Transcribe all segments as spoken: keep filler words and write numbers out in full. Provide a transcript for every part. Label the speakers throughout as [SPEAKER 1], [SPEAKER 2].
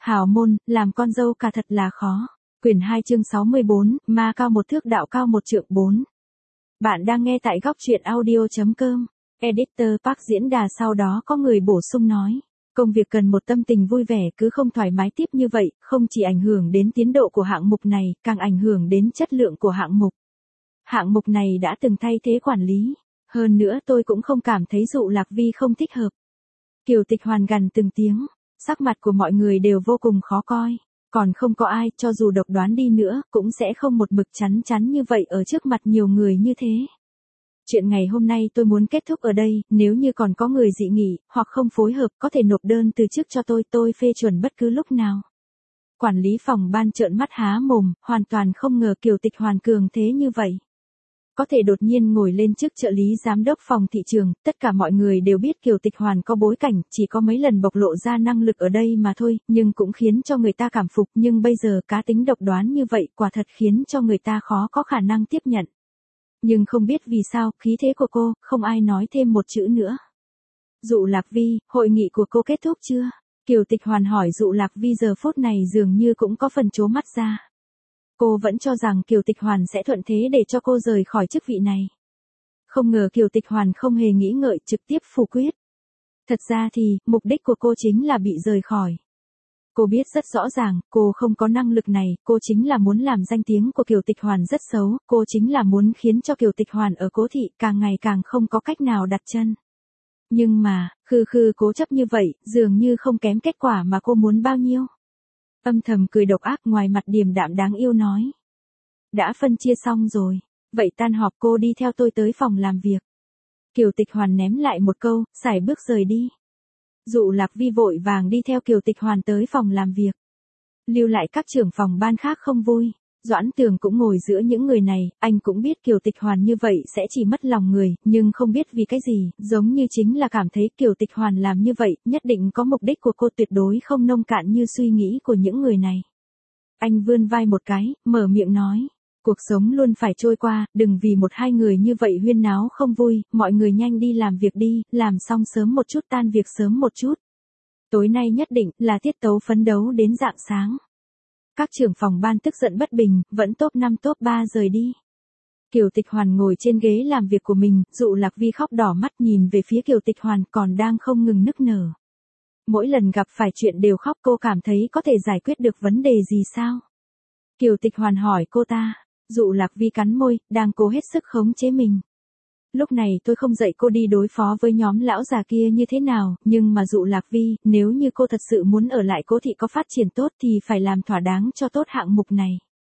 [SPEAKER 1] Hào môn, làm con dâu cả thật là khó. Quyển hai chương sáu mươi bốn, ma cao một thước đạo cao một trượng bốn. Bạn đang nghe tại góc truyện audio.com. Editor Park diễn đà sau đó có người bổ sung nói. Công việc cần một tâm tình vui vẻ cứ không thoải mái tiếp như vậy, không chỉ ảnh hưởng đến tiến độ của hạng mục này, càng ảnh hưởng đến chất lượng của hạng mục. Hạng mục này đã từng thay thế quản lý. Hơn nữa tôi cũng không cảm thấy Dụ Lạc Vi không thích hợp. Kiều Tịch Hoàn gằn từng tiếng. Sắc mặt của mọi người đều vô cùng khó coi. Còn không có ai, cho dù độc đoán đi nữa, cũng sẽ không một mực chắn chắn như vậy ở trước mặt nhiều người như thế. Chuyện ngày hôm nay tôi muốn kết thúc ở đây, nếu như còn có người dị nghị, hoặc không phối hợp, có thể nộp đơn từ chức cho tôi, tôi phê chuẩn bất cứ lúc nào. Quản lý phòng ban trợn mắt há mồm, hoàn toàn không ngờ Kiều Tịch Hoàn cường thế như vậy. Có thể đột nhiên ngồi lên chức trợ lý giám đốc phòng thị trường, tất cả mọi người đều biết Kiều Tịch Hoàn có bối cảnh, chỉ có mấy lần bộc lộ ra năng lực ở đây mà thôi, nhưng cũng khiến cho người ta cảm phục, nhưng bây giờ cá tính độc đoán như vậy quả thật khiến cho người ta khó có khả năng tiếp nhận. Nhưng không biết vì sao, khí thế của cô, không ai nói thêm một chữ nữa. Dụ Lạc Vi, hội nghị của cô kết thúc chưa? Kiều Tịch Hoàn hỏi Dụ Lạc Vi giờ phút này dường như cũng có phần trố mắt ra. Cô vẫn cho rằng Kiều Tịch Hoàn sẽ thuận thế để cho cô rời khỏi chức vị này. Không ngờ Kiều Tịch Hoàn không hề nghĩ ngợi trực tiếp phủ quyết. Thật ra thì, mục đích của cô chính là bị rời khỏi. Cô biết rất rõ ràng, cô không có năng lực này, cô chính là muốn làm danh tiếng của Kiều Tịch Hoàn rất xấu, cô chính là muốn khiến cho Kiều Tịch Hoàn ở Cố Thị càng ngày càng không có cách nào đặt chân. Nhưng mà, khư khư cố chấp như vậy, dường như không kém kết quả mà cô muốn bao nhiêu. Âm thầm cười độc ác ngoài mặt điềm đạm đáng yêu nói. Đã phân chia xong rồi, vậy tan họp cô đi theo tôi tới phòng làm việc. Kiều Tịch Hoàn ném lại một câu, sải bước rời đi. Dụ Lạc Vi vội vàng đi theo Kiều Tịch Hoàn tới phòng làm việc. Lưu lại các trưởng phòng ban khác không vui. Doãn Tường cũng ngồi giữa những người này, anh cũng biết Kiều Tịch Hoàn như vậy sẽ chỉ mất lòng người, nhưng không biết vì cái gì, giống như chính là cảm thấy Kiều Tịch Hoàn làm như vậy, nhất định có mục đích của cô tuyệt đối không nông cạn như suy nghĩ của những người này. Anh vươn vai một cái, mở miệng nói, cuộc sống luôn phải trôi qua, đừng vì một hai người như vậy huyên náo không vui, mọi người nhanh đi làm việc đi, làm xong sớm một chút tan việc sớm một chút. Tối nay nhất định là tiết tấu phấn đấu đến rạng sáng. Các trưởng phòng ban tức giận bất bình, vẫn top năm top ba rời đi. Kiều Tịch Hoàn ngồi trên ghế làm việc của mình, Dụ Lạc Vi khóc đỏ mắt nhìn về phía Kiều Tịch Hoàn còn đang không ngừng nức nở. Mỗi lần gặp phải chuyện đều khóc, cô cảm thấy có thể giải quyết được vấn đề gì sao? Kiều Tịch Hoàn hỏi cô ta, Dụ Lạc Vi cắn môi, đang cố hết sức khống chế mình. Lúc này tôi không dạy cô đi đối phó với nhóm lão già kia như thế nào, nhưng mà Dụ Lạc Vi, nếu như cô thật sự muốn ở lại Cố Thị có phát triển tốt thì phải làm thỏa đáng cho tốt hạng mục này.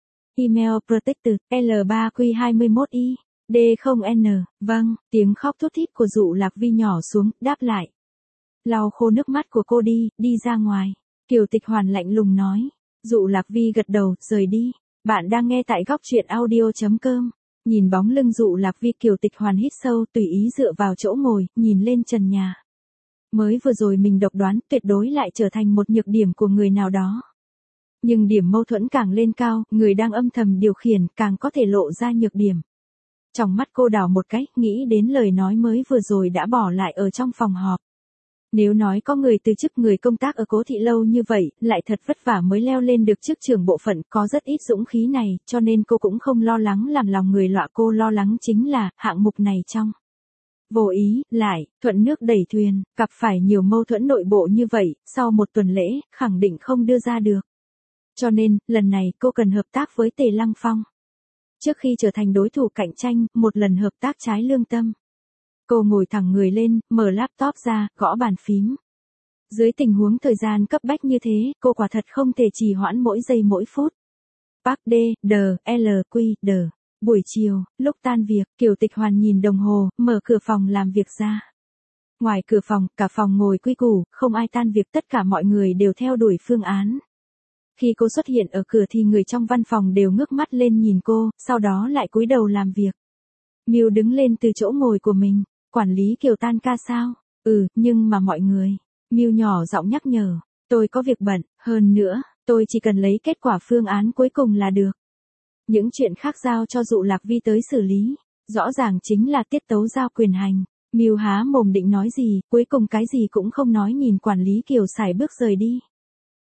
[SPEAKER 1] Email Protected, L ba Q hai mốt I, D không N, vâng, tiếng khóc thút thít của Dụ Lạc Vi nhỏ xuống, đáp lại. Lau khô nước mắt của cô đi, đi ra ngoài. Kiều Tịch Hoàn lạnh lùng nói. Dụ Lạc Vi gật đầu, rời đi. Bạn đang nghe tại góc truyện audio.com. Nhìn bóng lưng Dụ Lạc Vi, Kiều Tịch Hoàn hít sâu, tùy ý dựa vào chỗ ngồi, nhìn lên trần nhà. Mới vừa rồi mình độc đoán, tuyệt đối lại trở thành một nhược điểm của người nào đó. Nhưng điểm mâu thuẫn càng lên cao, người đang âm thầm điều khiển càng có thể lộ ra nhược điểm. Trong mắt cô đảo một cái, nghĩ đến lời nói mới vừa rồi đã bỏ lại ở trong phòng họp. Nếu nói có người từ chức, người công tác ở Cố Thị lâu như vậy, lại thật vất vả mới leo lên được chức trưởng bộ phận, có rất ít dũng khí này, cho nên cô cũng không lo lắng làm lòng người lọa, cô lo lắng chính là, hạng mục này trong vô ý, lại, thuận nước đẩy thuyền, gặp phải nhiều mâu thuẫn nội bộ như vậy, sau một tuần lễ, khẳng định không đưa ra được. Cho nên, lần này cô cần hợp tác với Tề Lăng Phong. Trước khi trở thành đối thủ cạnh tranh, một lần hợp tác trái lương tâm. Cô ngồi thẳng người lên, mở laptop ra, gõ bàn phím. Dưới tình huống thời gian cấp bách như thế, cô quả thật không thể trì hoãn mỗi giây mỗi phút. Park D, D, L, Q, D. Buổi chiều, lúc tan việc, Kiều Tịch Hoàn nhìn đồng hồ, mở cửa phòng làm việc ra. Ngoài cửa phòng, cả phòng ngồi quy củ, không ai tan việc, tất cả mọi người đều theo đuổi phương án. Khi cô xuất hiện ở cửa thì người trong văn phòng đều ngước mắt lên nhìn cô, sau đó lại cúi đầu làm việc. Miu đứng lên từ chỗ ngồi của mình. Quản lý Kiều tan ca sao? Ừ, nhưng mà mọi người. Miu nhỏ giọng nhắc nhở. Tôi có việc bận, hơn nữa, tôi chỉ cần lấy kết quả phương án cuối cùng là được. Những chuyện khác giao cho Dụ Lạc Vi tới xử lý. Rõ ràng chính là tiết tấu giao quyền hành. Miu há mồm định nói gì, cuối cùng cái gì cũng không nói, nhìn quản lý Kiều sải bước rời đi.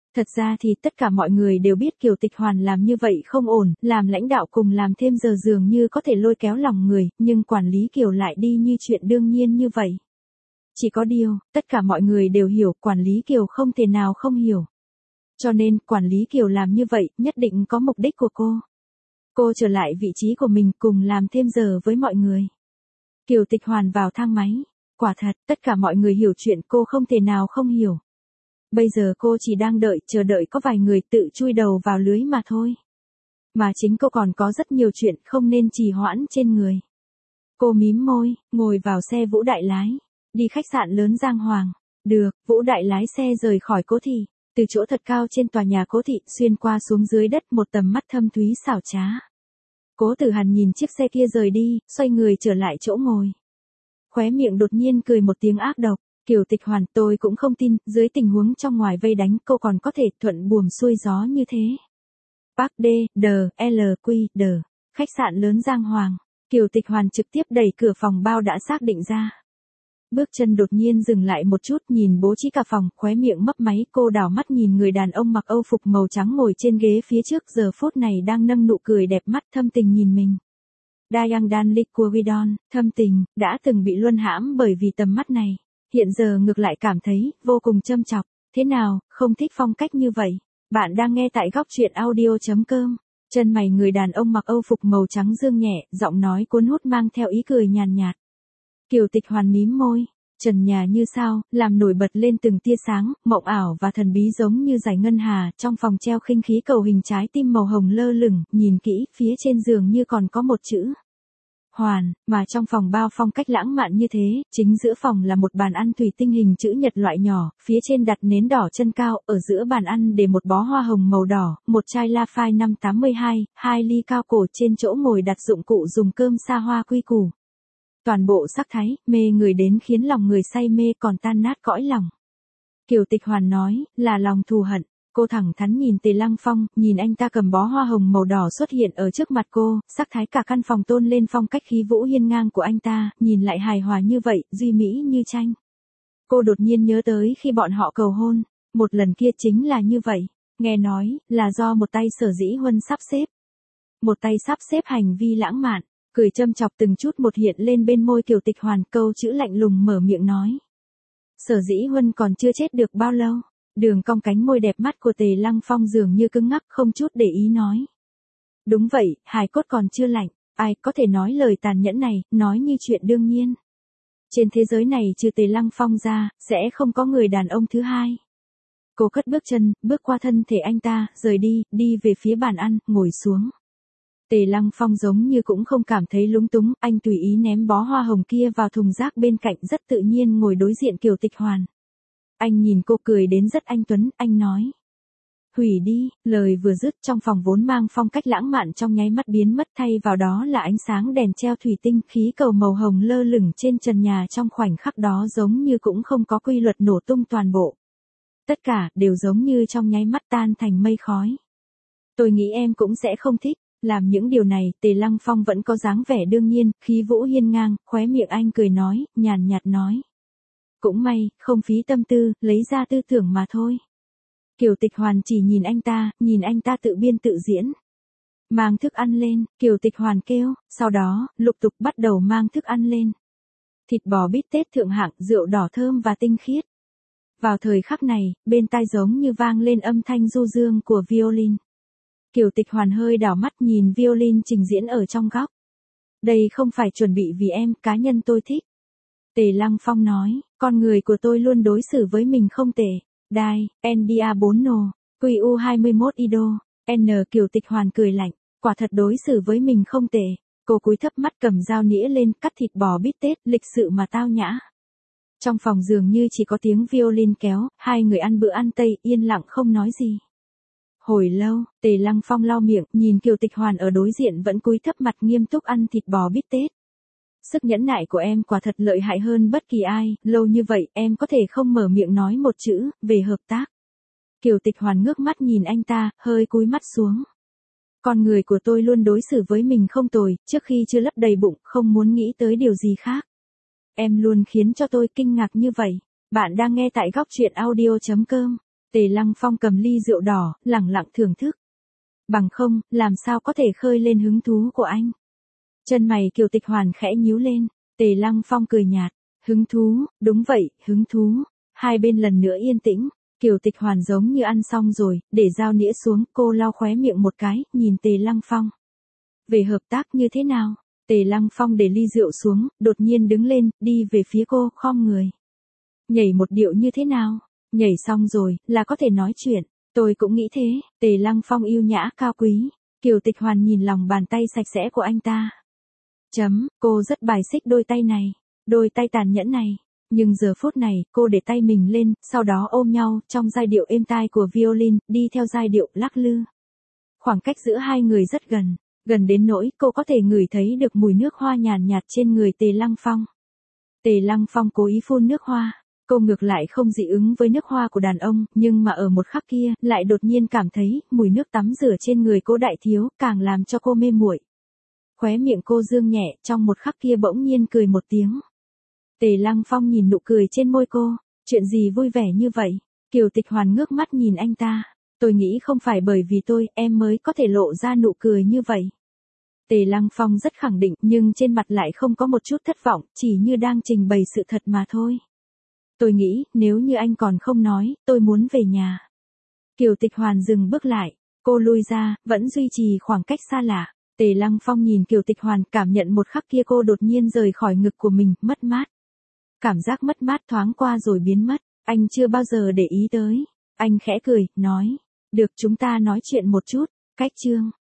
[SPEAKER 1] Thật ra thì tất cả mọi người đều biết Kiều Tịch Hoàn làm như vậy không ổn, làm lãnh đạo cùng làm thêm giờ dường như có thể lôi kéo lòng người, nhưng quản lý Kiều lại đi như chuyện đương nhiên như vậy. Chỉ có điều, tất cả mọi người đều hiểu, quản lý Kiều không thể nào không hiểu. Cho nên, quản lý Kiều làm như vậy, nhất định có mục đích của cô. Cô trở lại vị trí của mình cùng làm thêm giờ với mọi người. Kiều Tịch Hoàn vào thang máy. Quả thật, tất cả mọi người hiểu chuyện cô không thể nào không hiểu. Bây giờ cô chỉ đang đợi, chờ đợi có vài người tự chui đầu vào lưới mà thôi. Mà chính cô còn có rất nhiều chuyện không nên trì hoãn trên người. Cô mím môi, ngồi vào xe Vũ Đại lái. Đi khách sạn lớn Giang Hoàng. Được, Vũ Đại lái xe rời khỏi Cố Thị. Từ chỗ thật cao trên tòa nhà Cố Thị xuyên qua xuống dưới đất một tầm mắt thâm thúy xảo trá. Cố Tử Hàn nhìn chiếc xe kia rời đi, xoay người trở lại chỗ ngồi. Khóe miệng đột nhiên cười một tiếng ác độc. Kiều Tịch Hoàn, tôi cũng không tin, dưới tình huống trong ngoài vây đánh cô còn có thể thuận buồm xuôi gió như thế. Park D, D, L, Q, D, khách sạn lớn Giang Hoàng. Kiều Tịch Hoàn trực tiếp đẩy cửa phòng bao đã xác định ra. Bước chân đột nhiên dừng lại một chút, nhìn bố trí cả phòng, khóe miệng mấp máy, cô đảo mắt nhìn người đàn ông mặc Âu phục màu trắng ngồi trên ghế phía trước, giờ phút này đang nâng nụ cười đẹp mắt thâm tình nhìn mình. Dayang Dan Liquidon, thâm tình, đã từng bị luân hãm bởi vì tầm mắt này. Hiện giờ ngược lại cảm thấy, vô cùng châm chọc. Thế nào, không thích phong cách như vậy? Bạn đang nghe tại góc truyện audio.com. Chân mày người đàn ông mặc Âu phục màu trắng dương nhẹ, giọng nói cuốn hút mang theo ý cười nhàn nhạt. Kiều Tịch Hoàn mím môi. Trần nhà như sao, làm nổi bật lên từng tia sáng, mộng ảo và thần bí giống như dải ngân hà, trong phòng treo khinh khí cầu hình trái tim màu hồng lơ lửng, nhìn kỹ, phía trên giường như còn có một chữ. Hoàn, mà trong phòng bao phong cách lãng mạn như thế, chính giữa phòng là một bàn ăn thủy tinh hình chữ nhật loại nhỏ, phía trên đặt nến đỏ chân cao, ở giữa bàn ăn để một bó hoa hồng màu đỏ, một chai La Phai năm tám hai, hai ly cao cổ, trên chỗ ngồi đặt dụng cụ dùng cơm xa hoa quy củ. Toàn bộ sắc thái, mê người đến khiến lòng người say mê còn tan nát cõi lòng. Kiều Tịch Hoàn nói, là lòng thù hận. Cô thẳng thắn nhìn Tề Lăng Phong, nhìn anh ta cầm bó hoa hồng màu đỏ xuất hiện ở trước mặt cô, sắc thái cả căn phòng tôn lên phong cách khí vũ hiên ngang của anh ta, nhìn lại hài hòa như vậy, duy mỹ như tranh. Cô đột nhiên nhớ tới khi bọn họ cầu hôn, một lần kia chính là như vậy, nghe nói, là do một tay Sở Dĩ Huân sắp xếp. Một tay sắp xếp hành vi lãng mạn, cười châm chọc từng chút một hiện lên bên môi Kiều Tịch Hoàn, câu chữ lạnh lùng mở miệng nói. Sở Dĩ Huân còn chưa chết được bao lâu. Đường cong cánh môi đẹp mắt của Tề Lăng Phong dường như cứng ngắc không chút để ý nói. Đúng vậy, hài cốt còn chưa lạnh, ai có thể nói lời tàn nhẫn này, nói như chuyện đương nhiên. Trên thế giới này trừ Tề Lăng Phong ra, sẽ không có người đàn ông thứ hai. Cô cất bước chân, bước qua thân thể anh ta, rời đi, đi về phía bàn ăn, ngồi xuống. Tề Lăng Phong giống như cũng không cảm thấy lúng túng, anh tùy ý ném bó hoa hồng kia vào thùng rác bên cạnh, rất tự nhiên ngồi đối diện Kiều Tịch Hoàn. Anh nhìn cô cười đến rất anh tuấn, anh nói. Hủy đi, lời vừa dứt trong phòng vốn mang phong cách lãng mạn trong nháy mắt biến mất, thay vào đó là ánh sáng đèn treo thủy tinh, khí cầu màu hồng lơ lửng trên trần nhà, trong khoảnh khắc đó giống như cũng không có quy luật nổ tung toàn bộ. Tất cả đều giống như trong nháy mắt tan thành mây khói. Tôi nghĩ em cũng sẽ không thích. Làm những điều này, Tề Lăng Phong vẫn có dáng vẻ đương nhiên, khí vũ hiên ngang, khóe miệng anh cười nói, nhàn nhạt nói. Cũng may, không phí tâm tư, lấy ra tư tưởng mà thôi. Kiều Tịch Hoàn chỉ nhìn anh ta, nhìn anh ta tự biên tự diễn. Mang thức ăn lên, Kiều Tịch Hoàn kêu, sau đó, lục tục bắt đầu mang thức ăn lên. Thịt bò bít tết thượng hạng, rượu đỏ thơm và tinh khiết. Vào thời khắc này, bên tai giống như vang lên âm thanh du dương của violin. Kiều Tịch Hoàn hơi đảo mắt nhìn violin trình diễn ở trong góc. Đây không phải chuẩn bị vì em, cá nhân tôi thích. Tề Lăng Phong nói, con người của tôi luôn đối xử với mình không tệ. Đai, en đê a bốn nô, quy u hai mươi mốt ido, N Kiều Tịch Hoàn cười lạnh, quả thật đối xử với mình không tệ. Cô cúi thấp mắt cầm dao nĩa lên, cắt thịt bò bít tết, lịch sự mà tao nhã. Trong phòng dường như chỉ có tiếng violin kéo, hai người ăn bữa ăn Tây, yên lặng không nói gì. Hồi lâu, Tề Lăng Phong lau miệng, nhìn Kiều Tịch Hoàn ở đối diện vẫn cúi thấp mặt nghiêm túc ăn thịt bò bít tết. Sức nhẫn nại của em quả thật lợi hại hơn bất kỳ ai, lâu như vậy em có thể không mở miệng nói một chữ, về hợp tác. Kiều Tịch Hoàn ngước mắt nhìn anh ta, hơi cúi mắt xuống. Con người của tôi luôn đối xử với mình không tồi, trước khi chưa lấp đầy bụng, không muốn nghĩ tới điều gì khác. Em luôn khiến cho tôi kinh ngạc như vậy. Bạn đang nghe tại góc truyện audio chấm com. Tề Lăng Phong cầm ly rượu đỏ, lẳng lặng thưởng thức. Bằng không, làm sao có thể khơi lên hứng thú của anh. Chân mày Kiều Tịch Hoàn khẽ nhíu lên, Tề Lăng Phong cười nhạt, hứng thú, đúng vậy, hứng thú. Hai bên lần nữa yên tĩnh, Kiều Tịch Hoàn giống như ăn xong rồi, để dao nĩa xuống, cô lau khóe miệng một cái, nhìn Tề Lăng Phong. Về hợp tác như thế nào? Tề Lăng Phong để ly rượu xuống, đột nhiên đứng lên, đi về phía cô, khom người. Nhảy một điệu như thế nào? Nhảy xong rồi, là có thể nói chuyện. Tôi cũng nghĩ thế, Tề Lăng Phong yêu nhã cao quý. Kiều Tịch Hoàn nhìn lòng bàn tay sạch sẽ của anh ta. Chấm, cô rất bài xích đôi tay này, đôi tay tàn nhẫn này. Nhưng giờ phút này, cô để tay mình lên, sau đó ôm nhau, trong giai điệu êm tai của violin, đi theo giai điệu lắc lư. Khoảng cách giữa hai người rất gần, gần đến nỗi cô có thể ngửi thấy được mùi nước hoa nhàn nhạt trên người Tề Lăng Phong. Tề Lăng Phong cố ý phun nước hoa, cô ngược lại không dị ứng với nước hoa của đàn ông, nhưng mà ở một khắc kia, lại đột nhiên cảm thấy, mùi nước tắm rửa trên người cô đại thiếu, càng làm cho cô mê muội. Khóe miệng cô dương nhẹ, trong một khắc kia bỗng nhiên cười một tiếng. Tề Lăng Phong nhìn nụ cười trên môi cô, chuyện gì vui vẻ như vậy? Kiều Tịch Hoàn ngước mắt nhìn anh ta, tôi nghĩ không phải bởi vì tôi, em mới có thể lộ ra nụ cười như vậy. Tề Lăng Phong rất khẳng định, nhưng trên mặt lại không có một chút thất vọng, chỉ như đang trình bày sự thật mà thôi. Tôi nghĩ, nếu như anh còn không nói, tôi muốn về nhà. Kiều Tịch Hoàn dừng bước lại, cô lui ra, vẫn duy trì khoảng cách xa lạ. Tề Lăng Phong nhìn Kiều Tịch Hoàn, cảm nhận một khắc kia cô đột nhiên rời khỏi ngực của mình, mất mát. Cảm giác mất mát thoáng qua rồi biến mất, anh chưa bao giờ để ý tới. Anh khẽ cười, nói, được chúng ta nói chuyện một chút, cách chương.